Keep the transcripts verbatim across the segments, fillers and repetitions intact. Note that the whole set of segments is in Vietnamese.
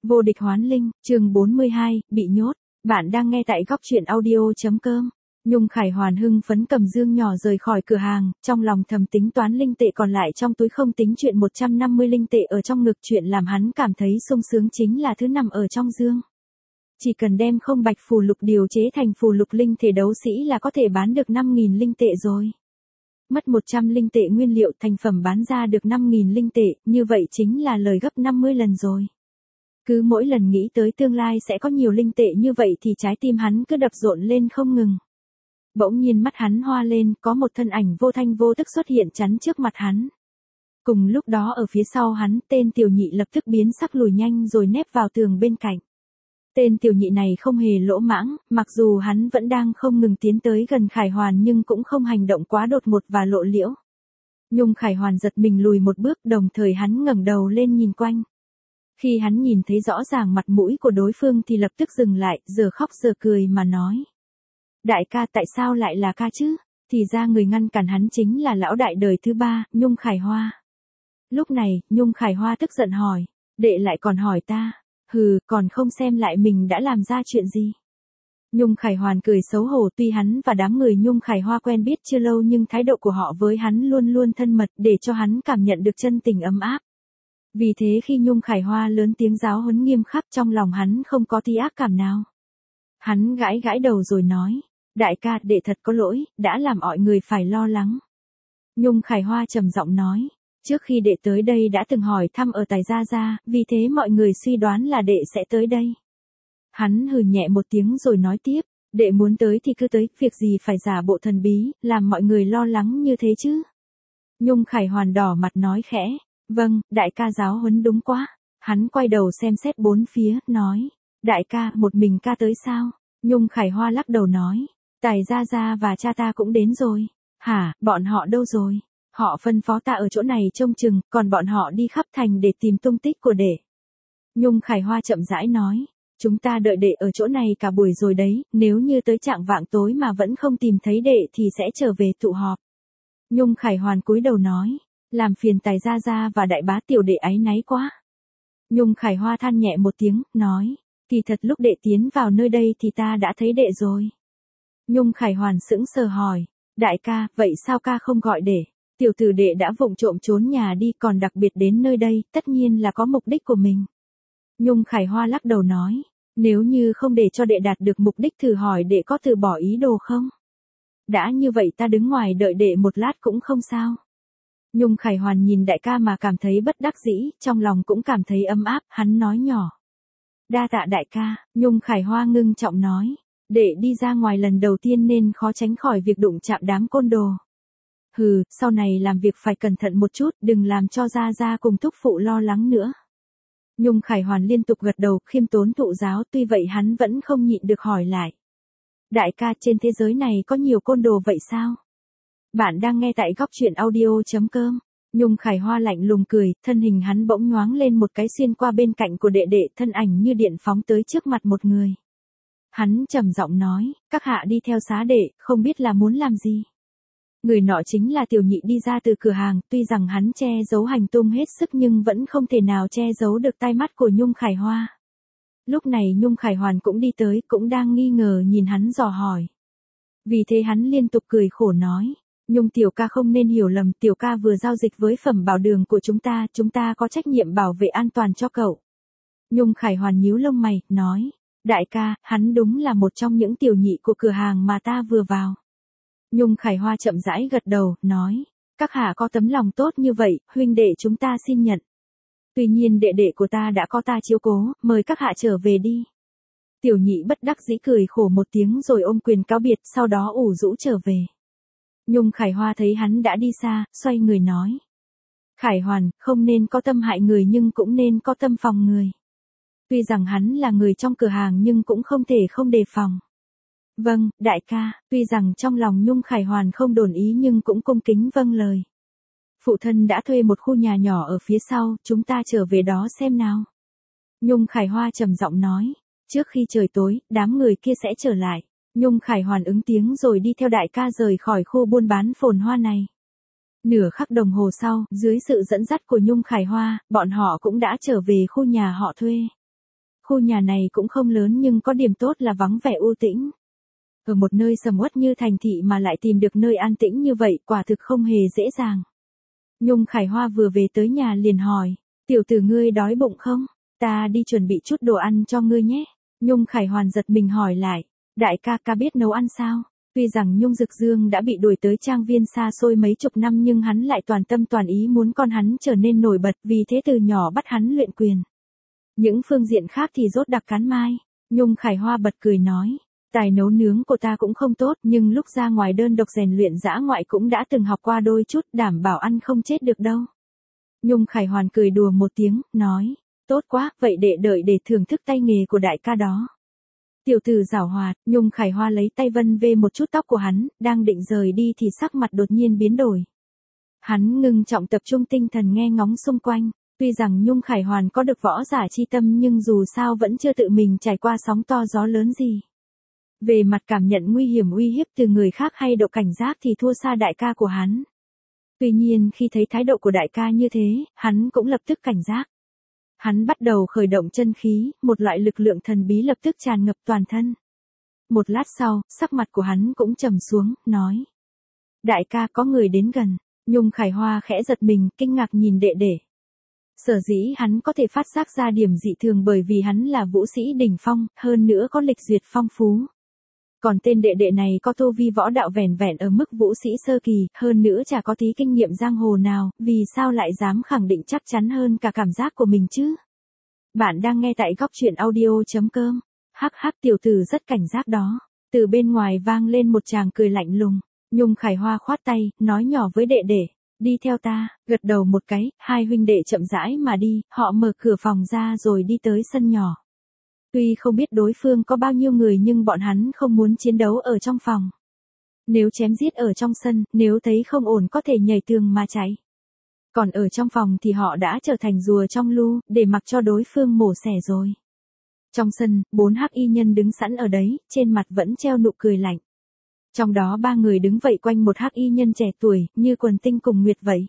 Vô địch hoán linh, chương bốn mươi hai, bị nhốt. Bạn đang nghe tại góc truyện audio.com. Nhung Khải Hoàn hưng phấn cầm dương nhỏ rời khỏi cửa hàng, trong lòng thầm tính toán linh tệ còn lại trong túi không tính chuyện một trăm năm mươi linh tệ ở trong ngực, chuyện làm hắn cảm thấy sung sướng chính là thứ nằm ở trong dương. Chỉ cần đem không bạch phù lục điều chế thành phù lục linh thể đấu sĩ là có thể bán được năm nghìn linh tệ rồi. Mất một trăm linh tệ nguyên liệu thành phẩm bán ra được năm nghìn linh tệ, như vậy chính là lời gấp năm mươi lần rồi. Cứ mỗi lần nghĩ tới tương lai sẽ có nhiều linh tệ như vậy thì trái tim hắn cứ đập rộn lên không ngừng. Bỗng nhiên mắt hắn hoa lên, có một thân ảnh vô thanh vô tức xuất hiện chắn trước mặt hắn. Cùng lúc đó ở phía sau hắn, tên tiểu nhị lập tức biến sắc lùi nhanh rồi nép vào tường bên cạnh. Tên tiểu nhị này không hề lỗ mãng, mặc dù hắn vẫn đang không ngừng tiến tới gần Khải Hoàn nhưng cũng không hành động quá đột ngột và lộ liễu. Nhung Khải Hoàn giật mình lùi một bước, đồng thời hắn ngẩng đầu lên nhìn quanh. Khi hắn nhìn thấy rõ ràng mặt mũi của đối phương thì lập tức dừng lại, giờ khóc giờ cười mà nói. Đại ca, tại sao lại là ca chứ? Thì ra người ngăn cản hắn chính là lão đại đời thứ ba, Nhung Khải Hoa. Lúc này, Nhung Khải Hoa tức giận hỏi. Đệ lại còn hỏi ta. Hừ, còn không xem lại mình đã làm ra chuyện gì. Nhung Khải Hoàn cười xấu hổ, tuy hắn và đám người Nhung Khải Hoa quen biết chưa lâu nhưng thái độ của họ với hắn luôn luôn thân mật để cho hắn cảm nhận được chân tình ấm áp. Vì thế khi Nhung Khải Hoa lớn tiếng giáo huấn nghiêm khắc, trong lòng hắn không có tí ác cảm nào. Hắn gãi gãi đầu rồi nói, đại ca, đệ thật có lỗi, đã làm mọi người phải lo lắng. Nhung Khải Hoa trầm giọng nói, trước khi đệ tới đây đã từng hỏi thăm ở Tài Gia Gia, vì thế mọi người suy đoán là đệ sẽ tới đây. Hắn hừ nhẹ một tiếng rồi nói tiếp, đệ muốn tới thì cứ tới, việc gì phải giả bộ thần bí, làm mọi người lo lắng như thế chứ. Nhung Khải Hoàn đỏ mặt nói khẽ, vâng, đại ca giáo huấn đúng quá. Hắn quay đầu xem xét bốn phía, nói, đại ca, một mình ca tới sao? Nhung Khải Hoa lắc đầu nói, Tài Gia Gia và cha ta cũng đến rồi. Hả, bọn họ đâu rồi? Họ phân phó ta ở chỗ này trông chừng, còn bọn họ đi khắp thành để tìm tung tích của đệ. Nhung Khải Hoa chậm rãi nói, chúng ta đợi đệ ở chỗ này cả buổi rồi đấy, nếu như tới trạng vạng tối mà vẫn không tìm thấy đệ thì sẽ trở về tụ họp. Nhung Khải Hoàn cúi đầu nói, làm phiền Tài Gia Gia và đại bá tiểu đệ áy náy quá. Nhung Khải Hoa than nhẹ một tiếng, nói, kỳ thật lúc đệ tiến vào nơi đây thì ta đã thấy đệ rồi. Nhung Khải Hoàn sững sờ hỏi, đại ca, vậy sao ca không gọi đệ? Tiểu tử đệ đã vụng trộm trốn nhà đi, còn đặc biệt đến nơi đây, tất nhiên là có mục đích của mình. Nhung Khải Hoa lắc đầu nói, nếu như không để cho đệ đạt được mục đích thử hỏi đệ có từ bỏ ý đồ không? Đã như vậy ta đứng ngoài đợi đệ một lát cũng không sao. Nhung Khải Hoàn nhìn đại ca mà cảm thấy bất đắc dĩ, trong lòng cũng cảm thấy ấm áp, hắn nói nhỏ. Đa tạ đại ca, Nhung Khải Hoa ngưng trọng nói, đệ đi ra ngoài lần đầu tiên nên khó tránh khỏi việc đụng chạm đám côn đồ. Hừ, sau này làm việc phải cẩn thận một chút, đừng làm cho Gia Gia cùng thúc phụ lo lắng nữa. Nhung Khải Hoàn liên tục gật đầu, khiêm tốn thụ giáo, tuy vậy hắn vẫn không nhịn được hỏi lại. Đại ca, trên thế giới này có nhiều côn đồ vậy sao? Bạn đang nghe tại góc truyện audio.com. Nhung Khải Hoa lạnh lùng cười, thân hình hắn bỗng nhoáng lên một cái xuyên qua bên cạnh của đệ đệ, thân ảnh như điện phóng tới trước mặt một người. Hắn trầm giọng nói, các hạ đi theo xá đệ, không biết là muốn làm gì. Người nọ chính là tiểu nhị đi ra từ cửa hàng, tuy rằng hắn che giấu hành tung hết sức nhưng vẫn không thể nào che giấu được tai mắt của Nhung Khải Hoa. Lúc này Nhung Khải Hoàn cũng đi tới, cũng đang nghi ngờ nhìn hắn dò hỏi. Vì thế hắn liên tục cười khổ nói, Nhung tiểu ca không nên hiểu lầm, tiểu ca vừa giao dịch với phẩm bảo đường của chúng ta, chúng ta có trách nhiệm bảo vệ an toàn cho cậu. Nhung Khải Hoàn nhíu lông mày, nói, đại ca, hắn đúng là một trong những tiểu nhị của cửa hàng mà ta vừa vào. Nhung Khải Hoa chậm rãi gật đầu, nói, các hạ có tấm lòng tốt như vậy, huynh đệ chúng ta xin nhận. Tuy nhiên đệ đệ của ta đã có ta chiếu cố, mời các hạ trở về đi. Tiểu nhị bất đắc dĩ cười khổ một tiếng rồi ôm quyền cáo biệt, sau đó ủ rũ trở về. Nhung Khải Hoa thấy hắn đã đi xa, xoay người nói. Khải Hoàn, không nên có tâm hại người nhưng cũng nên có tâm phòng người. Tuy rằng hắn là người trong cửa hàng nhưng cũng không thể không đề phòng. Vâng, đại ca, tuy rằng trong lòng Nhung Khải Hoàn không đồn ý nhưng cũng cung kính vâng lời. Phụ thân đã thuê một khu nhà nhỏ ở phía sau, chúng ta trở về đó xem nào. Nhung Khải Hoa trầm giọng nói, trước khi trời tối, đám người kia sẽ trở lại. Nhung Khải Hoàn ứng tiếng rồi đi theo đại ca rời khỏi khu buôn bán phồn hoa này. Nửa khắc đồng hồ sau, dưới sự dẫn dắt của Nhung Khải Hoa, bọn họ cũng đã trở về khu nhà họ thuê. Khu nhà này cũng không lớn nhưng có điểm tốt là vắng vẻ u tĩnh. Ở một nơi sầm uất như thành thị mà lại tìm được nơi an tĩnh như vậy quả thực không hề dễ dàng. Nhung Khải Hoa vừa về tới nhà liền hỏi, tiểu tử ngươi đói bụng không? Ta đi chuẩn bị chút đồ ăn cho ngươi nhé. Nhung Khải Hoàn giật mình hỏi lại, đại ca ca biết nấu ăn sao? Tuy rằng Nhung Dực Dương đã bị đuổi tới trang viên xa xôi mấy chục năm nhưng hắn lại toàn tâm toàn ý muốn con hắn trở nên nổi bật, vì thế từ nhỏ bắt hắn luyện quyền. Những phương diện khác thì rốt đặc cán mai. Nhung Khải Hoa bật cười nói, tài nấu nướng của ta cũng không tốt nhưng lúc ra ngoài đơn độc rèn luyện dã ngoại cũng đã từng học qua đôi chút, đảm bảo ăn không chết được đâu. Nhung Khải Hoàn cười đùa một tiếng, nói, tốt quá, vậy để đợi để thưởng thức tay nghề của đại ca đó. Tiểu tử giảo hoạt. Nhung Khải Hoa lấy tay vân vê một chút tóc của hắn, đang định rời đi thì sắc mặt đột nhiên biến đổi. Hắn ngưng trọng tập trung tinh thần nghe ngóng xung quanh, tuy rằng Nhung Khải Hoàn có được võ giả chi tâm nhưng dù sao vẫn chưa tự mình trải qua sóng to gió lớn gì. Về mặt cảm nhận nguy hiểm uy hiếp từ người khác hay độ cảnh giác thì thua xa đại ca của hắn. Tuy nhiên khi thấy thái độ của đại ca như thế, hắn cũng lập tức cảnh giác. Hắn bắt đầu khởi động chân khí, một loại lực lượng thần bí lập tức tràn ngập toàn thân. Một lát sau, sắc mặt của hắn cũng trầm xuống, nói. Đại ca có người đến gần. Nhung Khải Hoa khẽ giật mình, kinh ngạc nhìn đệ đệ. Sở dĩ hắn có thể phát giác ra điểm dị thường bởi vì hắn là vũ sĩ đỉnh phong, hơn nữa có lịch duyệt phong phú. Còn tên đệ đệ này có tu vi võ đạo vẻn vẹn ở mức vũ sĩ sơ kỳ, hơn nữa chả có tí kinh nghiệm giang hồ nào, vì sao lại dám khẳng định chắc chắn hơn cả cảm giác của mình chứ? Bạn đang nghe tại góc truyện audio chấm com. Hắc hắc, tiểu tử rất cảnh giác đó. Từ bên ngoài vang lên một tràng cười lạnh lùng. Nhung Khải Hoa khoát tay, nói nhỏ với đệ đệ, đi theo ta. Gật đầu một cái, hai huynh đệ chậm rãi mà đi, họ mở cửa phòng ra rồi đi tới sân nhỏ. Tuy không biết đối phương có bao nhiêu người nhưng bọn hắn không muốn chiến đấu ở trong phòng. Nếu chém giết ở trong sân, nếu thấy không ổn có thể nhảy tường mà chạy. Còn ở trong phòng thì họ đã trở thành rùa trong lu, để mặc cho đối phương mổ xẻ rồi. Trong sân, bốn hắc y nhân đứng sẵn ở đấy, trên mặt vẫn treo nụ cười lạnh. Trong đó ba người đứng vây quanh một hắc y nhân trẻ tuổi, như quần tinh cùng nguyệt vậy.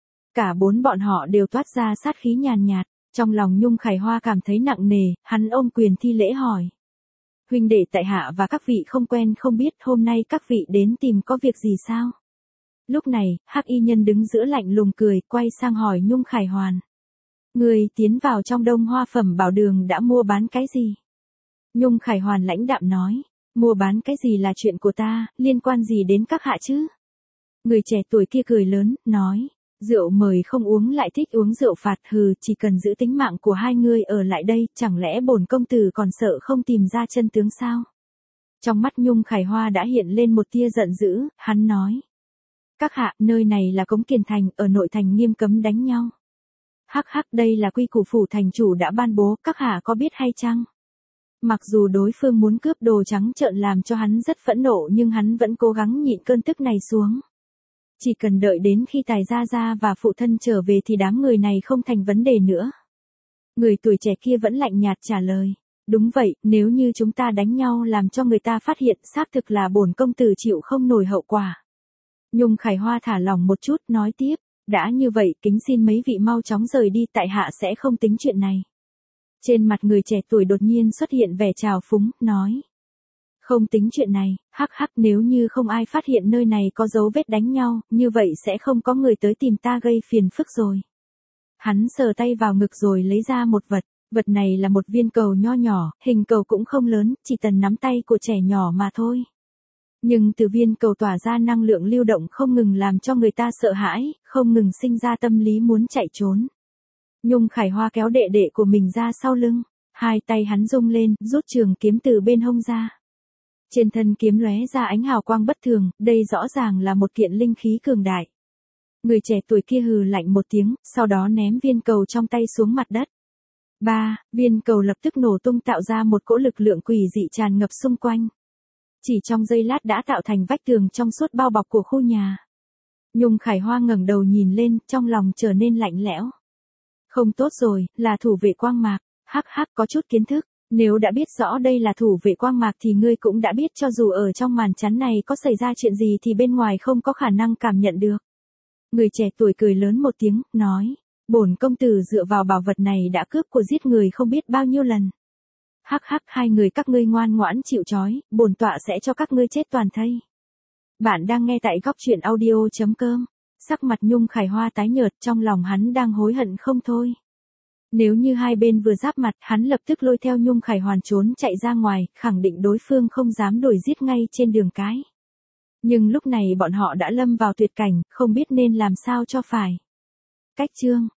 Cả bốn bọn họ đều toát ra sát khí nhàn nhạt. Trong lòng Nhung Khải Hoa cảm thấy nặng nề, hắn ôm quyền thi lễ hỏi. Huynh đệ tại hạ và các vị không quen không biết, hôm nay các vị đến tìm có việc gì sao? Lúc này, hắc y nhân đứng giữa lạnh lùng cười, quay sang hỏi Nhung Khải Hoàn. Người tiến vào trong Đông Hoa Phẩm Bảo Đường đã mua bán cái gì? Nhung Khải Hoàn lãnh đạm nói, mua bán cái gì là chuyện của ta, liên quan gì đến các hạ chứ? Người trẻ tuổi kia cười lớn, nói. Rượu mời không uống lại thích uống rượu phạt, hừ, chỉ cần giữ tính mạng của hai người ở lại đây, chẳng lẽ bổn công tử còn sợ không tìm ra chân tướng sao? Trong mắt Nhung Khải Hoa đã hiện lên một tia giận dữ, hắn nói. Các hạ, nơi này là Cống Kiền Thành, ở nội thành nghiêm cấm đánh nhau. Hắc hắc, đây là quy củ phủ thành chủ đã ban bố, các hạ có biết hay chăng? Mặc dù đối phương muốn cướp đồ trắng trợn làm cho hắn rất phẫn nộ nhưng hắn vẫn cố gắng nhịn cơn tức này xuống. Chỉ cần đợi đến khi Tài Gia Gia và phụ thân trở về thì đám người này không thành vấn đề nữa. Người tuổi trẻ kia vẫn lạnh nhạt trả lời. Đúng vậy, nếu như chúng ta đánh nhau làm cho người ta phát hiện, xác thực là bổn công tử chịu không nổi hậu quả. Nhung Khải Hoa thả lỏng một chút, nói tiếp. Đã như vậy, kính xin mấy vị mau chóng rời đi, tại hạ sẽ không tính chuyện này. Trên mặt người trẻ tuổi đột nhiên xuất hiện vẻ trào phúng, nói. Không tính chuyện này, hắc hắc, nếu như không ai phát hiện nơi này có dấu vết đánh nhau, như vậy sẽ không có người tới tìm ta gây phiền phức rồi. Hắn sờ tay vào ngực rồi lấy ra một vật, vật này là một viên cầu nho nhỏ, hình cầu cũng không lớn, chỉ tầm nắm tay của trẻ nhỏ mà thôi. Nhưng từ viên cầu tỏa ra năng lượng lưu động không ngừng làm cho người ta sợ hãi, không ngừng sinh ra tâm lý muốn chạy trốn. Nhung Khải Hoa kéo đệ đệ của mình ra sau lưng, hai tay hắn rung lên, rút trường kiếm từ bên hông ra. Trên thân kiếm lóe ra ánh hào quang bất thường, đây rõ ràng là một kiện linh khí cường đại. Người trẻ tuổi kia hừ lạnh một tiếng, sau đó ném viên cầu trong tay xuống mặt đất. Ba, viên cầu lập tức nổ tung tạo ra một cỗ lực lượng quỷ dị tràn ngập xung quanh. Chỉ trong giây lát đã tạo thành vách tường trong suốt bao bọc của khu nhà. Nhung Khải Hoa ngẩng đầu nhìn lên, trong lòng trở nên lạnh lẽo. Không tốt rồi, là thủ vệ quang mạc, hắc hắc có chút kiến thức. Nếu đã biết rõ đây là thủ vệ quang mạc thì ngươi cũng đã biết cho dù ở trong màn chắn này có xảy ra chuyện gì thì bên ngoài không có khả năng cảm nhận được. Người trẻ tuổi cười lớn một tiếng, nói, bổn công tử dựa vào bảo vật này đã cướp của giết người không biết bao nhiêu lần. Hắc hắc, hai người các ngươi ngoan ngoãn chịu trói, bổn tọa sẽ cho các ngươi chết toàn thây. Bạn đang nghe tại góc truyện audio.com. Sắc mặt Nhung Khải Hoa tái nhợt, trong lòng hắn đang hối hận không thôi. Nếu như hai bên vừa giáp mặt, hắn lập tức lôi theo Nhung Khải Hoàn trốn chạy ra ngoài, khẳng định đối phương không dám đuổi giết ngay trên đường cái. Nhưng lúc này bọn họ đã lâm vào tuyệt cảnh, không biết nên làm sao cho phải. Cách chương